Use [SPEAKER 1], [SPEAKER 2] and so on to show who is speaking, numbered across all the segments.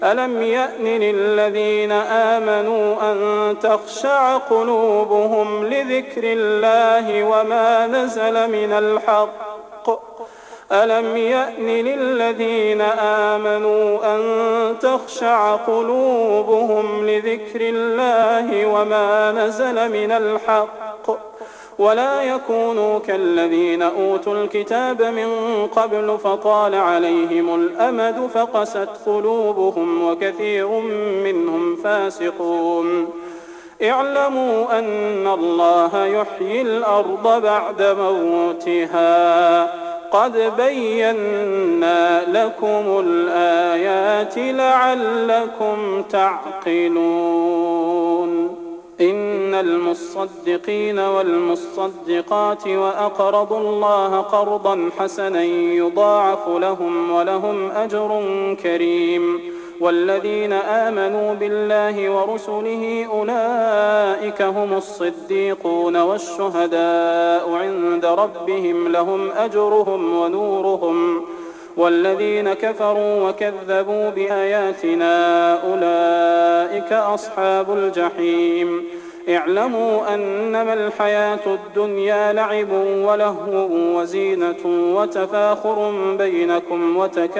[SPEAKER 1] ألم يأن للذين آمنوا أن تخشع قلوبهم لذكر الله وما نزل من الحق ألم يأن للذين آمنوا أن تخشع قلوبهم لذكر الله وما نزل من الحق ولا يكونوا كالذين أوتوا الكتاب من قبل فطال عليهم الأمد فقست قلوبهم وكثير منهم فاسقون اعلموا أن الله يحيي الأرض بعد موتها قد بينا لكم الآيات لعلكم تعقلون إن المصدقين والمصدقات وأقرضوا الله قرضا حسنا يضاعف لهم ولهم أجر كريم والذين آمنوا بالله ورسله أولئك هم الصديقون والشهداء عند ربهم لهم أجرهم ونورهم والذين كفروا وكذبوا بآياتنا أولئك أصحاب الجحيم اعلموا أنما الحياة الدنيا لعب ولهو وزينة وتفاخر بينكم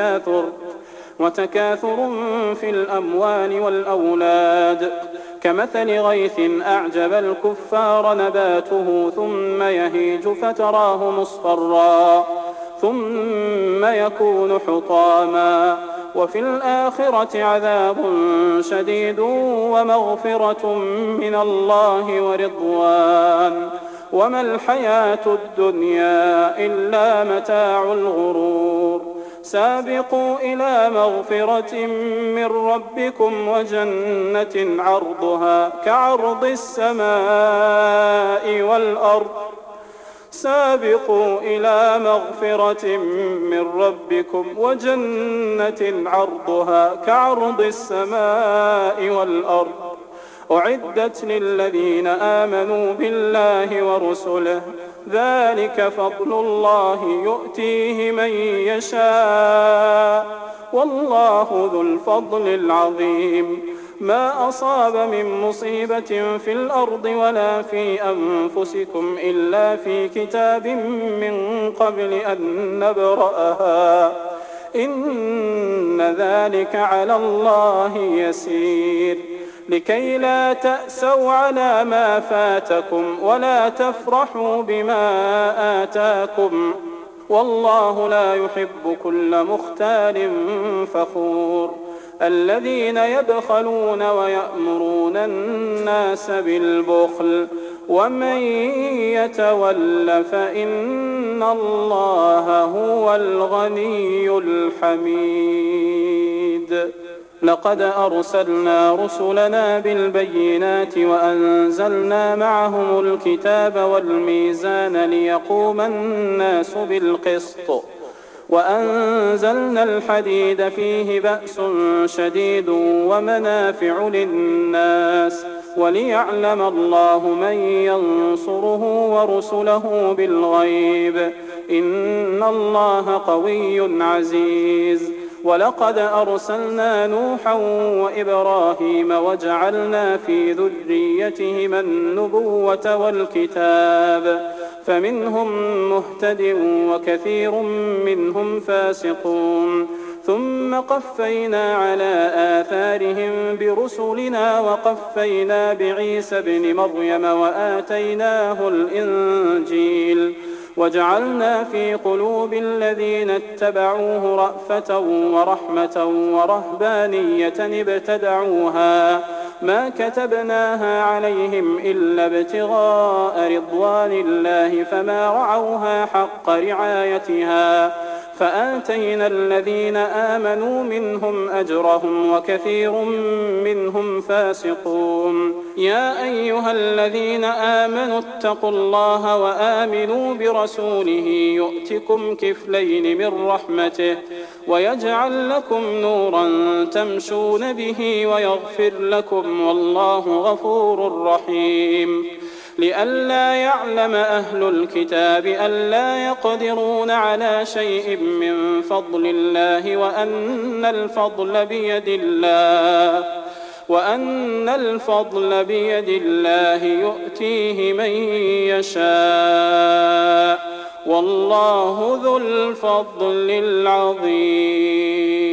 [SPEAKER 1] وتكاثر في الأموال والأولاد كمثل غيث أعجب الكفار نباته ثم يهيج فتراه مصفرا ثم يكون حطاما وفي الآخرة عذاب شديد ومغفرة من الله ورضوان وما الحياة الدنيا إلا متاع الغرور سابقوا إلى مغفرة من ربكم وجنة عرضها كعرض السماء والأرض سابقوا إلى مغفرة من ربكم وجنة عرضها كعرض السماء والأرض أعدت للذين آمنوا بالله ورسله ذلك فضل الله يؤتيه من يشاء والله ذو الفضل العظيم ما أصاب من مصيبة في الأرض ولا في أنفسكم إلا في كتاب من قبل أن نبرأها إن ذلك على الله يسير لكي لا تأسوا على ما فاتكم ولا تفرحوا بما آتاكم والله لا يحب كل مختال فخور الذين يبخلون ويأمرون الناس بالبخل ومن يتول فإن الله هو الغني الحميد لقد أرسلنا رسلنا بالبينات وأنزلنا معهم الكتاب والميزان ليقوم الناس بالقسط وأنزلنا الحديد فيه بأس شديد ومنافع للناس وليعلم الله من ينصره ورسله بالغيب إن الله قوي عزيز ولقد أرسلنا نوحا وإبراهيم وجعلنا في ذريتهما النبوة والكتاب فمنهم مهتد وكثير منهم فاسقون ثم قفينا على آثارهم برسلنا وقفينا بعيسى ابن مريم وآتيناه الإنجيل وجعلنا في قلوب الذين اتبعوه رأفة ورحمة ورهبانية ابتدعوها ما كتبناها عليهم إلا ابتغاء رضوان الله فما رعوها حق رعايتها فآتينا الذين آمنوا منهم أجرهم وكثير منهم فاسقون يا أيها الذين آمنوا اتقوا الله وآمنوا برسوله يؤتكم كفلين من رحمته ويجعل لكم نورا تمشون به ويغفر لكم والله غفور رحيم لئلا يعلم أهل الكتاب ألا يقدرون على شيء من فضل الله وأن الفضل بيد الله يؤتيه من يشاء والله ذو الفضل العظيم.